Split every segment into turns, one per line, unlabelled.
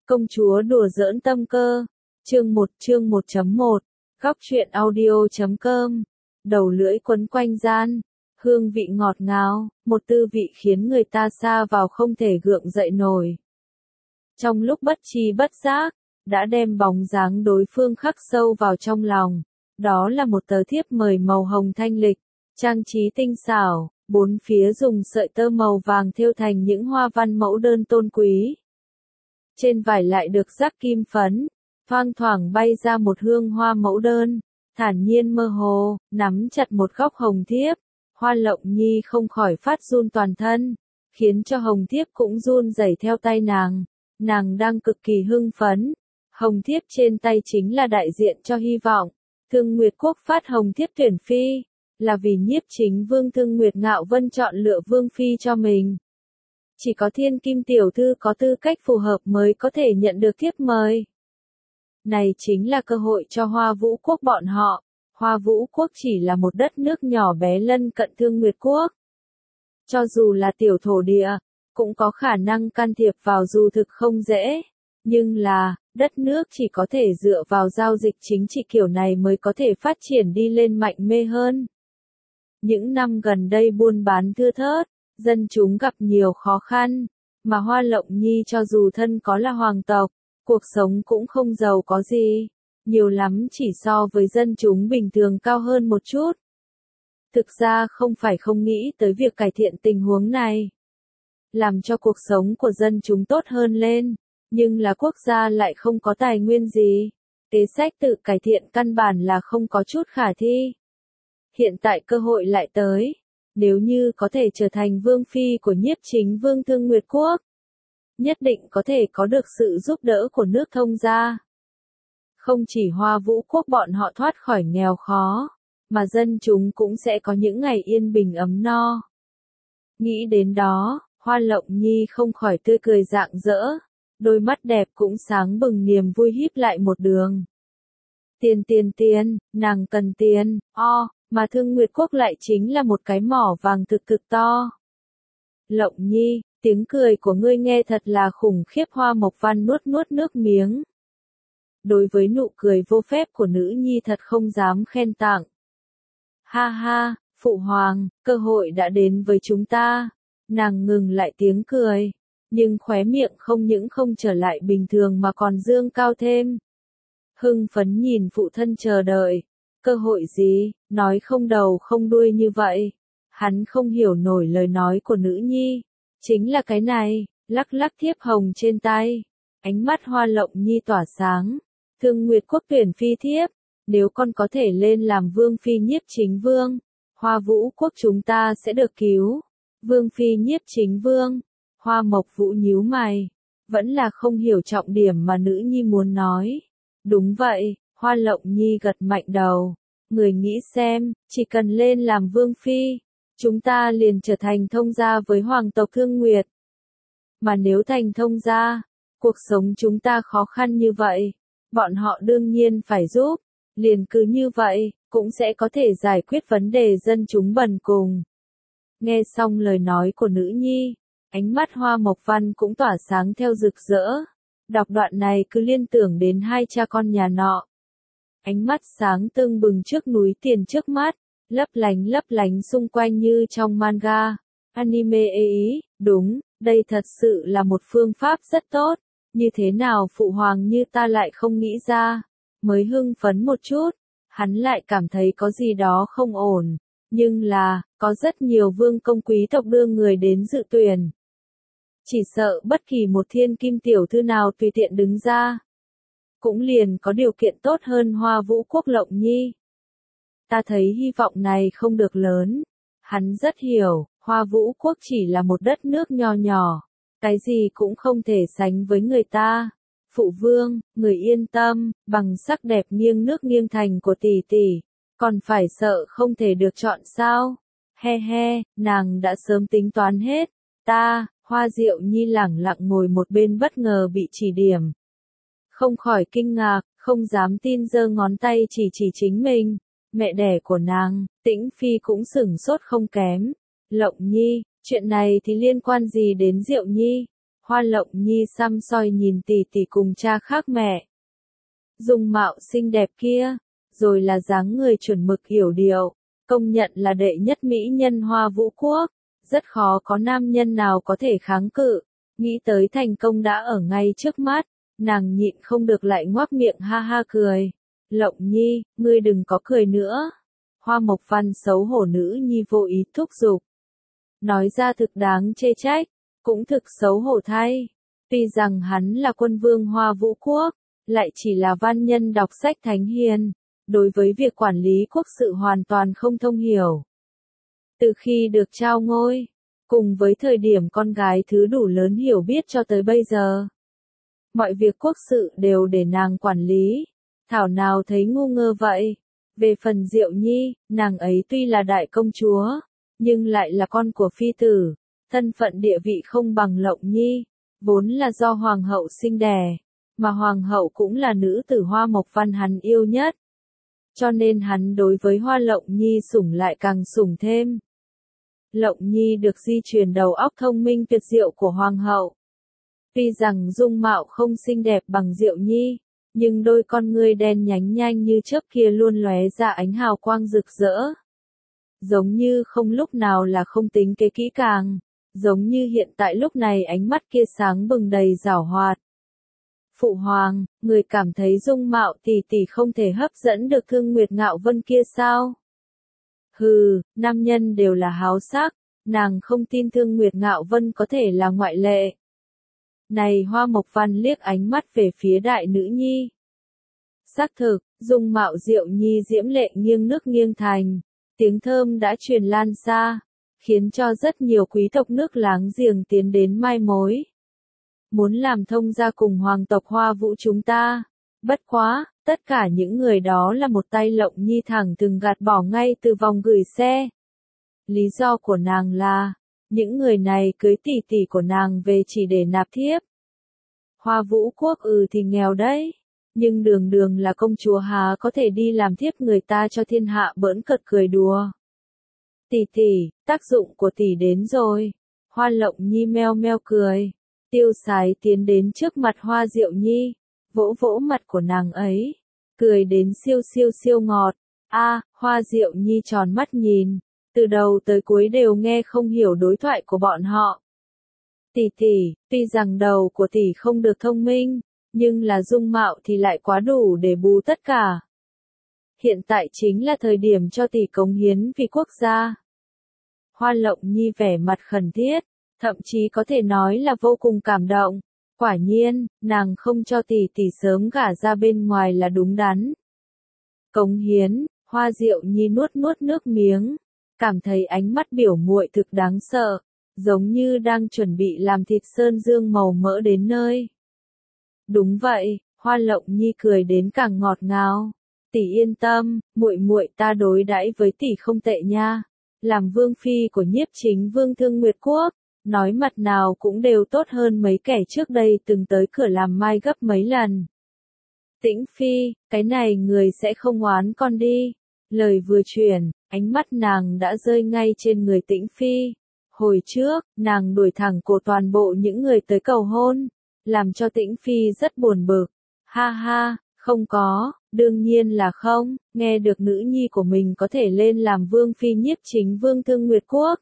Công chúa đùa giỡn tâm cơ. Chương 1, Góc truyện audio.com. Đầu lưỡi quấn quanh gian. Hương vị ngọt ngào, một tư vị khiến người ta sa vào không thể gượng dậy nổi. Trong lúc bất tri bất giác, đã đem bóng dáng đối phương khắc sâu vào trong lòng. Đó là một tờ thiếp mời màu hồng thanh lịch, trang trí tinh xảo, bốn phía dùng sợi tơ màu vàng thêu thành những hoa văn mẫu đơn tôn quý. Trên vải lại được rắc kim phấn, thoang thoảng bay ra một hương hoa mẫu đơn, thản nhiên mơ hồ, nắm chặt một góc hồng thiếp. Hoa Lộng Nhi không khỏi phát run toàn thân, khiến cho hồng thiếp cũng run rẩy theo tay nàng. Nàng đang cực kỳ hưng phấn. Hồng thiếp trên tay chính là đại diện cho hy vọng. Thương Nguyệt Quốc phát hồng thiếp tuyển phi, là vì nhiếp chính vương Thương Nguyệt Ngạo Vân chọn lựa vương phi cho mình. Chỉ có thiên kim tiểu thư có tư cách phù hợp mới có thể nhận được thiếp mời. Này chính là cơ hội cho Hoa Vũ Quốc bọn họ. Hoa Vũ Quốc chỉ là một đất nước nhỏ bé lân cận Thương Nguyệt Quốc. Cho dù là tiểu thổ địa, cũng có khả năng can thiệp vào dù thực không dễ. Nhưng là, đất nước chỉ có thể dựa vào giao dịch chính trị kiểu này mới có thể phát triển đi lên mạnh mẽ hơn. Những năm gần đây buôn bán thưa thớt, dân chúng gặp nhiều khó khăn, mà Hoa Lộng Nhi cho dù thân có là hoàng tộc, cuộc sống cũng không giàu có gì, nhiều lắm chỉ so với dân chúng bình thường cao hơn một chút. Thực ra không phải không nghĩ tới việc cải thiện tình huống này, làm cho cuộc sống của dân chúng tốt hơn lên, nhưng là quốc gia lại không có tài nguyên gì, kế sách tự cải thiện căn bản là không có chút khả thi. Hiện tại cơ hội lại tới, nếu như có thể trở thành vương phi của nhiếp chính vương Thương Nguyệt Quốc, nhất định có thể có được sự giúp đỡ của nước thông gia. Không chỉ Hoa Vũ Quốc bọn họ thoát khỏi nghèo khó, mà dân chúng cũng sẽ có những ngày yên bình ấm no. Nghĩ đến đó, Hoa Lộng Nhi không khỏi tươi cười rạng rỡ, đôi mắt đẹp cũng sáng bừng niềm vui híp lại một đường. Tiền, nàng cần tiền, mà Thương Nguyệt Quốc lại chính là một cái mỏ vàng cực to. Lộng Nhi, tiếng cười của ngươi nghe thật là khủng khiếp. Hoa Mộc Văn nuốt nước miếng. Đối với nụ cười vô phép của nữ nhi thật không dám khen tặng. Ha ha, phụ hoàng, cơ hội đã đến với chúng ta. Nàng ngừng lại tiếng cười, nhưng khóe miệng không những không trở lại bình thường mà còn dương cao thêm. Hưng phấn nhìn phụ thân chờ đợi. Cơ hội gì, nói không đầu không đuôi như vậy. Hắn không hiểu nổi lời nói của nữ nhi. Chính là cái này, lắc thiếp hồng trên tay. Ánh mắt Hoa Lộng Nhi tỏa sáng. Thương Nguyệt Quốc tuyển phi thiếp. Nếu con có thể lên làm vương phi nhiếp chính vương, Hoa Vũ Quốc chúng ta sẽ được cứu. Vương phi nhiếp chính vương. Hoa Mộc Vũ nhíu mày. Vẫn là không hiểu trọng điểm mà nữ nhi muốn nói. Đúng vậy, Hoa Lộng Nhi gật mạnh đầu. Người nghĩ xem, chỉ cần lên làm vương phi, chúng ta liền trở thành thông gia với hoàng tộc Thương Nguyệt. Mà nếu thành thông gia, cuộc sống chúng ta khó khăn như vậy, bọn họ đương nhiên phải giúp. Liền cứ như vậy, cũng sẽ có thể giải quyết vấn đề dân chúng bần cùng. Nghe xong lời nói của nữ nhi, ánh mắt Hoa Mộc Văn cũng tỏa sáng theo rực rỡ. Đọc đoạn này cứ liên tưởng đến hai cha con nhà nọ. Ánh mắt sáng tưng bừng trước núi tiền trước mắt, lấp lánh xung quanh như trong manga, anime ý, đúng, đây thật sự là một phương pháp rất tốt, như thế nào phụ hoàng như ta lại không nghĩ ra, mới hưng phấn một chút, hắn lại cảm thấy có gì đó không ổn, nhưng là, có rất nhiều vương công quý tộc đưa người đến dự tuyển. Chỉ sợ bất kỳ một thiên kim tiểu thư nào tùy tiện đứng ra, cũng liền có điều kiện tốt hơn Hoa Vũ Quốc Lộng Nhi. Ta thấy hy vọng này không được lớn. Hắn rất hiểu, Hoa Vũ Quốc chỉ là một đất nước nho nhỏ, cái gì cũng không thể sánh với người ta. Phụ vương, người yên tâm, bằng sắc đẹp nghiêng nước nghiêng thành của tỷ tỷ, còn phải sợ không thể được chọn sao? He, nàng đã sớm tính toán hết. Hoa Diệu Nhi lẳng lặng ngồi một bên bất ngờ bị chỉ điểm. Không khỏi kinh ngạc, không dám tin giơ ngón tay chỉ chính mình. Mẹ đẻ của nàng, Tĩnh Phi cũng sửng sốt không kém. Lộng Nhi, chuyện này thì liên quan gì đến Diệu Nhi? Hoa Lộng Nhi săm soi nhìn tỷ tỷ cùng cha khác mẹ. Dung mạo xinh đẹp kia, rồi là dáng người chuẩn mực yểu điệu, công nhận là đệ nhất mỹ nhân Hoa Vũ Quốc, rất khó có nam nhân nào có thể kháng cự, nghĩ tới thành công đã ở ngay trước mắt, nàng nhịn không được lại ngoác miệng ha ha cười. Lộng Nhi, ngươi đừng có cười nữa. Hoa Mộc Văn xấu hổ nữ nhi vô ý thúc giục. Nói ra thực đáng chê trách, cũng thực xấu hổ thay. Tuy rằng hắn là quân vương Hoa Vũ Quốc, lại chỉ là văn nhân đọc sách thánh hiền, đối với việc quản lý quốc sự hoàn toàn không thông hiểu. Từ khi được trao ngôi, cùng với thời điểm con gái thứ đủ lớn hiểu biết cho tới bây giờ, mọi việc quốc sự đều để nàng quản lý, thảo nào thấy ngu ngơ vậy. Về phần Diệu Nhi, nàng ấy tuy là đại công chúa, nhưng lại là con của phi tử, thân phận địa vị không bằng Lộng Nhi, vốn là do hoàng hậu sinh đẻ, mà hoàng hậu cũng là nữ tử Hoa Mộc Văn hắn yêu nhất. Cho nên hắn đối với Hoa Lộng Nhi sủng lại càng sủng thêm. Lộng Nhi được di truyền đầu óc thông minh tuyệt diệu của hoàng hậu. Tuy rằng dung mạo không xinh đẹp bằng Diệu Nhi, nhưng đôi con ngươi đen nhánh nhanh như chớp kia luôn lóe ra ánh hào quang rực rỡ. Giống như không lúc nào là không tính kế kỹ càng, giống như hiện tại lúc này ánh mắt kia sáng bừng đầy giảo hoạt. Phụ hoàng, người cảm thấy dung mạo tỷ tỷ không thể hấp dẫn được Thương Nguyệt Ngạo Vân kia sao? Hừ, nam nhân đều là háo sắc, nàng không tin Thương Nguyệt Ngạo Vân có thể là ngoại lệ. Này Hoa Mộc Văn liếc ánh mắt về phía đại nữ nhi. Xác thực, dung mạo Diệu Nhi diễm lệ nghiêng nước nghiêng thành, tiếng thơm đã truyền lan xa, khiến cho rất nhiều quý tộc nước láng giềng tiến đến mai mối. Muốn làm thông gia cùng hoàng tộc Hoa Vũ chúng ta. Bất quá, tất cả những người đó là một tay Lộng Nhi thẳng từng gạt bỏ ngay từ vòng gửi xe. Lý do của nàng là, những người này cưới tỷ tỷ của nàng về chỉ để nạp thiếp. Hoa Vũ Quốc thì nghèo đấy, nhưng đường đường là công chúa há có thể đi làm thiếp người ta cho thiên hạ bỡn cợt cười đùa. Tỷ tỷ, tác dụng của tỷ đến rồi. Hoa Lộng Nhi meo meo cười, tiêu sái tiến đến trước mặt Hoa Diệu Nhi, vỗ vỗ mặt của nàng ấy, cười đến siêu siêu siêu ngọt. Hoa Diệu Nhi tròn mắt nhìn, từ đầu tới cuối đều nghe không hiểu đối thoại của bọn họ. Tỷ tỷ, tuy rằng đầu của tỷ không được thông minh, nhưng là dung mạo thì lại quá đủ để bù tất cả. Hiện tại chính là thời điểm cho tỷ cống hiến vì quốc gia. Hoa Lộng Nhi vẻ mặt khẩn thiết, thậm chí có thể nói là vô cùng cảm động. Quả nhiên, nàng không cho tỷ tỷ sớm gả ra bên ngoài là đúng đắn. Cống hiến, Hoa Diệu Nhi nuốt nuốt nước miếng, cảm thấy ánh mắt biểu muội thực đáng sợ, giống như đang chuẩn bị làm thịt sơn dương màu mỡ đến nơi. Đúng vậy, Hoa Lộng Nhi cười đến càng ngọt ngào. Tỷ yên tâm, muội muội ta đối đãi với tỷ không tệ nha. Làm vương phi của Nhiếp Chính Vương Thương Nguyệt Quốc, nói mặt nào cũng đều tốt hơn mấy kẻ trước đây từng tới cửa làm mai gấp mấy lần. Tĩnh Phi, cái này người sẽ không oán con đi. Lời vừa chuyển, ánh mắt nàng đã rơi ngay trên người Tĩnh Phi. Hồi trước, nàng đuổi thẳng cổ toàn bộ những người tới cầu hôn, làm cho Tĩnh Phi rất buồn bực. Ha ha, không có, đương nhiên là không, nghe được nữ nhi của mình có thể lên làm vương phi Nhiếp Chính Vương Thương Nguyệt Quốc.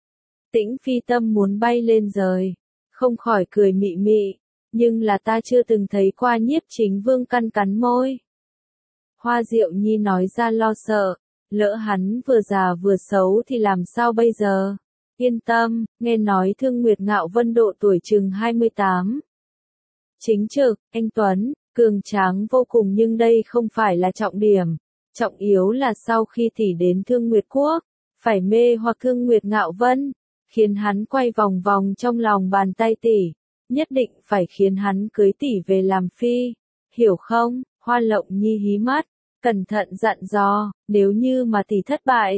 Tĩnh Phi tâm muốn bay lên rời, không khỏi cười mị mị, nhưng là ta chưa từng thấy qua Nhiếp Chính Vương cắn cắn môi. Hoa Diệu Nhi nói ra lo sợ, lỡ hắn vừa già vừa xấu thì làm sao bây giờ? Yên tâm, nghe nói Thương Nguyệt Ngạo Vân độ tuổi chừng 28. Chính trực, anh tuấn, cường tráng vô cùng, nhưng đây không phải là trọng điểm. Trọng yếu là sau khi tỷ đến Thương Nguyệt Quốc, phải mê hoặc Thương Nguyệt Ngạo Vân, khiến hắn quay vòng vòng trong lòng bàn tay tỷ, nhất định phải khiến hắn cưới tỷ về làm phi, hiểu không? Hoa Lộng Nhi hí mắt, cẩn thận dặn dò, nếu như mà tỷ thất bại,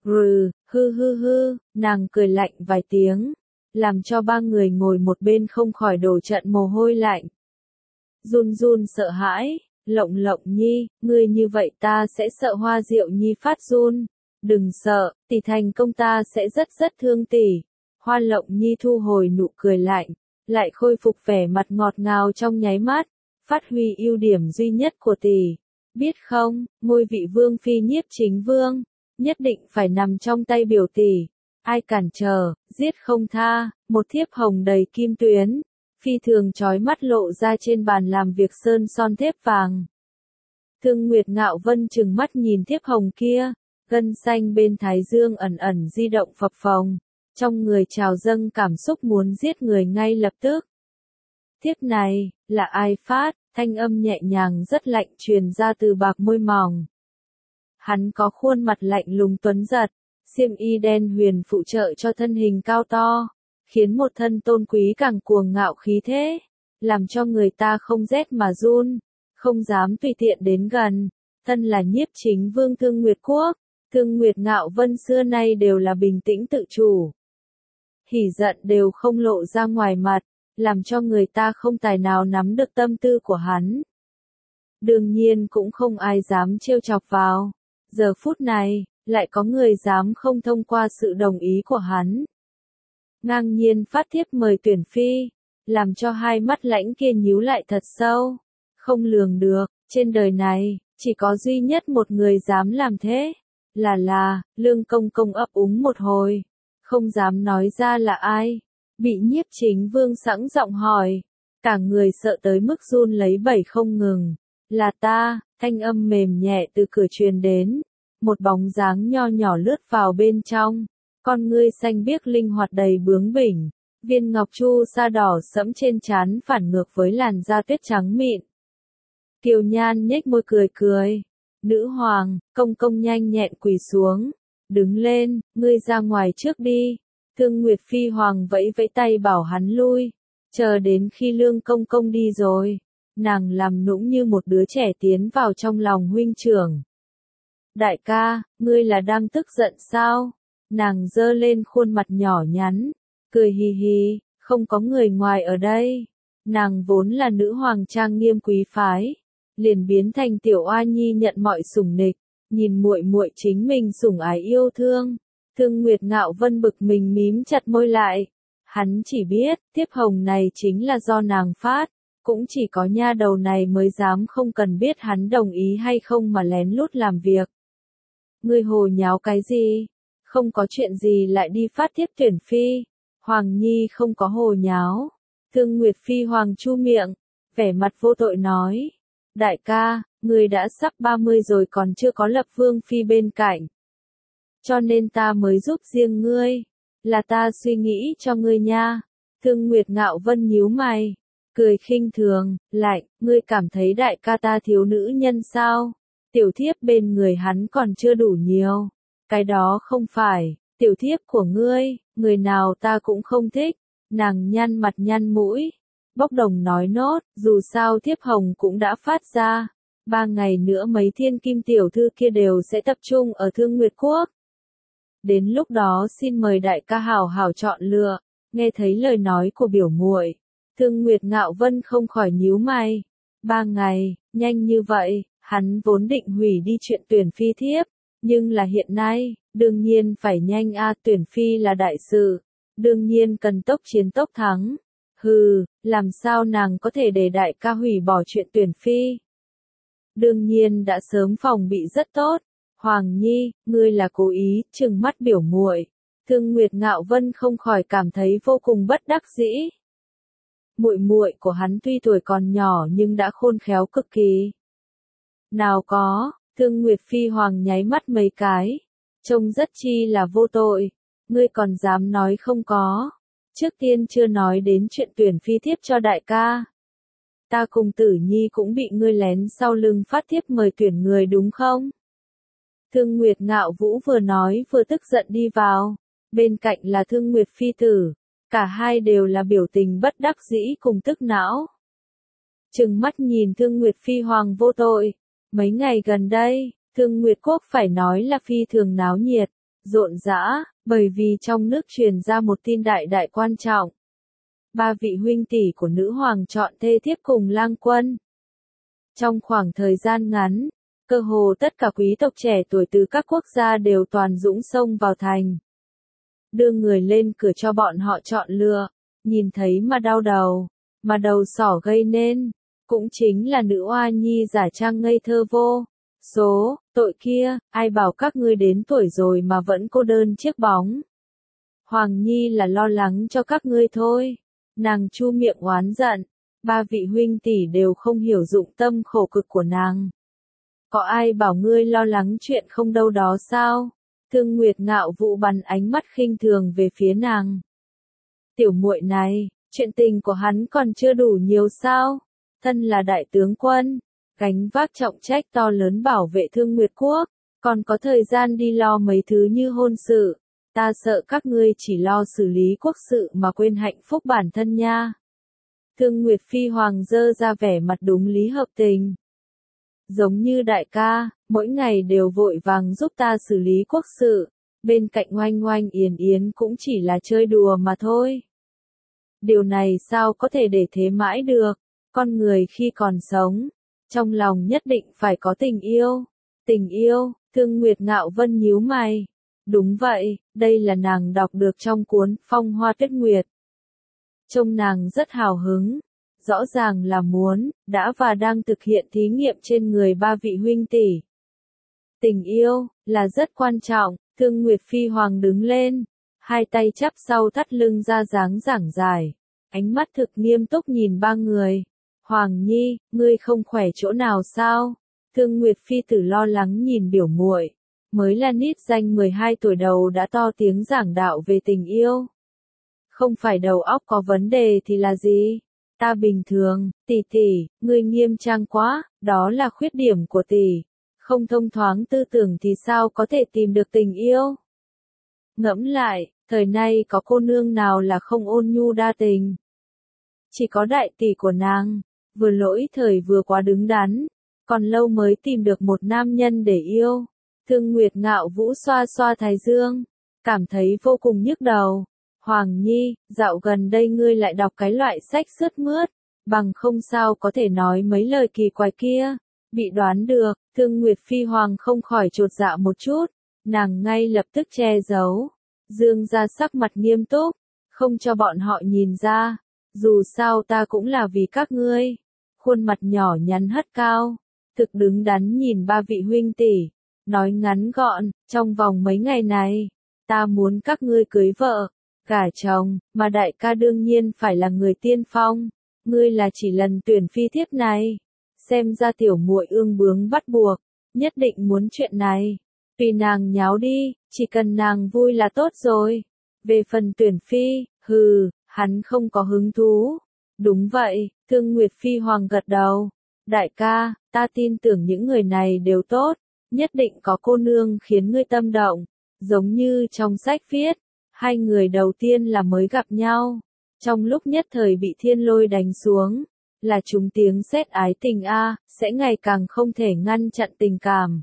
hư, nàng cười lạnh vài tiếng, làm cho ba người ngồi một bên không khỏi đổ trận mồ hôi lạnh. Run run sợ hãi, Lộng Nhi, ngươi như vậy ta sẽ sợ. Hoa Diệu Nhi phát run, đừng sợ, tỷ thành công ta sẽ rất thương tỷ. Hoa Lộng Nhi thu hồi nụ cười lạnh, lại khôi phục vẻ mặt ngọt ngào trong nháy mắt, phát huy ưu điểm duy nhất của tỷ. Biết không, ngôi vị vương phi Nhiếp Chính Vương, nhất định phải nằm trong tay biểu tỷ. Ai cản trở, giết không tha, một thiếp hồng đầy kim tuyến, phi thường chói mắt lộ ra trên bàn làm việc sơn son thép vàng. Thương Nguyệt Ngạo Vân trừng mắt nhìn thiếp hồng kia, gân xanh bên thái dương ẩn ẩn di động phập phồng, trong người trào dâng cảm xúc muốn giết người ngay lập tức. Thiếp này, là ai phát? Thanh âm nhẹ nhàng rất lạnh truyền ra từ bạc môi mỏng. Hắn có khuôn mặt lạnh lùng tuấn giật, xiêm y đen huyền phụ trợ cho thân hình cao to, khiến một thân tôn quý càng cuồng ngạo khí thế, làm cho người ta không rét mà run, không dám tùy tiện đến gần. Thân là Nhiếp Chính Vương Thương Nguyệt Quốc, Thương Nguyệt Ngạo Vân xưa nay đều là bình tĩnh tự chủ. Hỉ giận đều không lộ ra ngoài mặt, làm cho người ta không tài nào nắm được tâm tư của hắn. Đương nhiên cũng không ai dám trêu chọc vào. Giờ phút này, lại có người dám không thông qua sự đồng ý của hắn. Ngang nhiên phát thiếp mời tuyển phi, làm cho hai mắt lãnh kia nhíu lại thật sâu. Không lường được, trên đời này, chỉ có duy nhất một người dám làm thế. Là, Lương Công Công ấp úng một hồi, không dám nói ra là ai. Bị Nhiếp Chính Vương sẵn giọng hỏi, cả người sợ tới mức run lấy bẩy không ngừng. Là ta, thanh âm mềm nhẹ từ cửa truyền đến, một bóng dáng nho nhỏ lướt vào bên trong, con ngươi xanh biếc linh hoạt đầy bướng bỉnh, viên ngọc chu sa đỏ sẫm trên trán phản ngược với làn da tuyết trắng mịn. Kiều Nhan nhếch môi cười cười, nữ hoàng, công công nhanh nhẹn quỳ xuống, đứng lên, ngươi ra ngoài trước đi. Thương Nguyệt Phi Hoàng vẫy vẫy tay bảo hắn lui, chờ đến khi Lương Công Công đi rồi, nàng làm nũng như một đứa trẻ tiến vào trong lòng huynh trưởng. Đại ca, ngươi là đang tức giận sao? Nàng giơ lên khuôn mặt nhỏ nhắn, cười hì hì, không có người ngoài ở đây. Nàng vốn là nữ hoàng trang nghiêm quý phái, liền biến thành tiểu oa nhi nhận mọi sủng nịch, nhìn muội muội chính mình sủng ái yêu thương. Thương Nguyệt Ngạo Vân bực mình mím chặt môi lại. Hắn chỉ biết, thiếp hồng này chính là do nàng phát, cũng chỉ có nha đầu này mới dám không cần biết hắn đồng ý hay không mà lén lút làm việc. Ngươi hồ nháo cái gì? Không có chuyện gì lại đi phát thiếp tuyển phi. Hoàng Nhi không có hồ nháo. Thương Nguyệt Phi Hoàng chu miệng, vẻ mặt vô tội nói. Đại ca, ngươi đã sắp 30 rồi còn chưa có lập vương phi bên cạnh. Cho nên ta mới giúp riêng ngươi, là ta suy nghĩ cho ngươi nha. Thương Nguyệt Ngạo Vân nhíu mày, cười khinh thường, lạnh, ngươi cảm thấy đại ca ta thiếu nữ nhân sao? Tiểu thiếp bên người hắn còn chưa đủ nhiều. Cái đó không phải, tiểu thiếp của ngươi, người nào ta cũng không thích. Nàng nhăn mặt nhăn mũi, bốc đồng nói nốt, dù sao thiếp hồng cũng đã phát ra. 3 ngày nữa mấy thiên kim tiểu thư kia đều sẽ tập trung ở Thương Nguyệt Quốc. Đến lúc đó xin mời đại ca hảo hảo chọn lựa. Nghe thấy lời nói của biểu muội, Thương Nguyệt Ngạo Vân không khỏi nhíu mày. 3 ngày, nhanh như vậy, hắn vốn định hủy đi chuyện tuyển phi thiếp, nhưng là hiện nay, đương nhiên phải nhanh tuyển phi là đại sự, đương nhiên cần tốc chiến tốc thắng. Hừ, làm sao nàng có thể để đại ca hủy bỏ chuyện tuyển phi? Đương nhiên đã sớm phòng bị rất tốt. Hoàng Nhi, ngươi là cố ý, trừng mắt biểu muội. Thương Nguyệt Ngạo Vân không khỏi cảm thấy vô cùng bất đắc dĩ. Muội muội của hắn tuy tuổi còn nhỏ nhưng đã khôn khéo cực kỳ. Nào có, Thương Nguyệt Phi Hoàng nháy mắt mấy cái, trông rất chi là vô tội. Ngươi còn dám nói không có. Trước tiên chưa nói đến chuyện tuyển phi thiếp cho đại ca. Ta cùng Tử Nhi cũng bị ngươi lén sau lưng phát thiếp mời tuyển người đúng không? Thương Nguyệt Ngạo Vũ vừa nói vừa tức giận đi vào, bên cạnh là Thương Nguyệt Phi Tử, cả hai đều là biểu tình bất đắc dĩ cùng tức não. Trừng mắt nhìn Thương Nguyệt Phi Hoàng vô tội, mấy ngày gần đây, Thương Nguyệt Quốc phải nói là phi thường náo nhiệt, rộn rã, bởi vì trong nước truyền ra một tin đại quan trọng. 3 vị huynh tỷ của nữ hoàng chọn thê thiếp cùng lang quân. Trong khoảng thời gian ngắn, cơ hồ tất cả quý tộc trẻ tuổi từ các quốc gia đều toàn dũng xông vào thành. Đưa người lên cửa cho bọn họ chọn lựa, nhìn thấy mà đau đầu, mà đầu sỏ gây nên, cũng chính là nữ oa nhi giả trang ngây thơ vô số, tội kia, ai bảo các ngươi đến tuổi rồi mà vẫn cô đơn chiếc bóng. Hoàng Nhi là lo lắng cho các ngươi thôi. Nàng chu miệng oán giận, ba vị huynh tỷ đều không hiểu dụng tâm khổ cực của nàng. Có ai bảo ngươi lo lắng chuyện không đâu đó sao? Thương Nguyệt Ngạo Vũ bắn ánh mắt khinh thường về phía nàng. Tiểu muội này, chuyện tình của hắn còn chưa đủ nhiều sao? Thân là đại tướng quân, gánh vác trọng trách to lớn bảo vệ Thương Nguyệt Quốc, còn có thời gian đi lo mấy thứ như hôn sự. Ta sợ các ngươi chỉ lo xử lý quốc sự mà quên hạnh phúc bản thân nha. Thương Nguyệt Phi Hoàng dơ ra vẻ mặt đúng lý hợp tình. Giống như đại ca, mỗi ngày đều vội vàng giúp ta xử lý quốc sự, bên cạnh Oanh Oanh Yến Yến cũng chỉ là chơi đùa mà thôi. Điều này sao có thể để thế mãi được, con người khi còn sống, trong lòng nhất định phải có tình yêu. Tình yêu, Thương Nguyệt Ngạo Vân nhíu mày. Đúng vậy, đây là nàng đọc được trong cuốn Phong Hoa Tuyết Nguyệt. Trông nàng rất hào hứng, rõ ràng là muốn, đã và đang thực hiện thí nghiệm trên người ba vị huynh tỷ. Tình yêu, là rất quan trọng, Thương Nguyệt Phi Hoàng đứng lên, hai tay chắp sau thắt lưng ra dáng giảng giải, ánh mắt thực nghiêm túc nhìn ba người. Hoàng Nhi, ngươi không khỏe chỗ nào sao? Thương Nguyệt Phi tử lo lắng nhìn biểu muội. Mới là nít danh 12 tuổi đầu đã to tiếng giảng đạo về tình yêu. Không phải đầu óc có vấn đề thì là gì? Ta bình thường, tỷ tỷ, ngươi nghiêm trang quá, đó là khuyết điểm của tỷ. Không thông thoáng tư tưởng thì sao có thể tìm được tình yêu? Ngẫm lại, thời nay có cô nương nào là không ôn nhu đa tình? Chỉ có đại tỷ của nàng, vừa lỗi thời vừa quá đứng đắn, còn lâu mới tìm được một nam nhân để yêu. Thương Nguyệt Ngạo Vũ xoa xoa thái dương, cảm thấy vô cùng nhức đầu. Hoàng Nhi, dạo gần đây ngươi lại đọc cái loại sách sướt mướt, bằng không sao có thể nói mấy lời kỳ quái kia. Bị đoán được, Thương Nguyệt Phi Hoàng không khỏi chột dạ một chút, nàng ngay lập tức che giấu, dương ra sắc mặt nghiêm túc, không cho bọn họ nhìn ra, dù sao ta cũng là vì các ngươi. Khuôn mặt nhỏ nhắn hất cao, thực đứng đắn nhìn ba vị huynh tỷ. Nói ngắn gọn, trong vòng mấy ngày này, ta muốn các ngươi cưới vợ, gả chồng, mà đại ca đương nhiên phải là người tiên phong, ngươi là chỉ lần tuyển phi thiếp này. Xem ra tiểu muội ương bướng bắt buộc, nhất định muốn chuyện này. Tùy nàng nháo đi, chỉ cần nàng vui là tốt rồi. Về phần tuyển phi, hắn không có hứng thú. Đúng vậy, Thương Nguyệt Phi Hoàng gật đầu. Đại ca, ta tin tưởng những người này đều tốt. Nhất định có cô nương khiến ngươi tâm động, giống như trong sách viết, hai người đầu tiên là mới gặp nhau, trong lúc nhất thời bị thiên lôi đánh xuống, là chúng tiếng sét ái tình sẽ ngày càng không thể ngăn chặn tình cảm.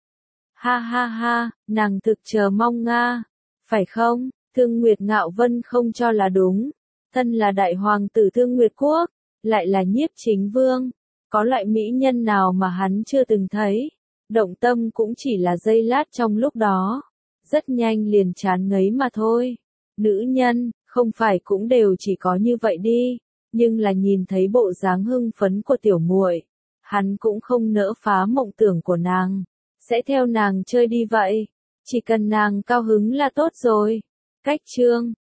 Ha ha ha, nàng thực chờ mong phải không? Thương Nguyệt Ngạo Vân không cho là đúng, thân là đại hoàng tử Thương Nguyệt Quốc, lại là nhiếp chính vương, có loại mỹ nhân nào mà hắn chưa từng thấy. Động tâm cũng chỉ là giây lát trong lúc đó, rất nhanh liền chán ngấy mà thôi. Nữ nhân, không phải cũng đều chỉ có như vậy đi, nhưng là nhìn thấy bộ dáng hưng phấn của tiểu muội, hắn cũng không nỡ phá mộng tưởng của nàng, sẽ theo nàng chơi đi vậy, chỉ cần nàng cao hứng là tốt rồi. Cách chương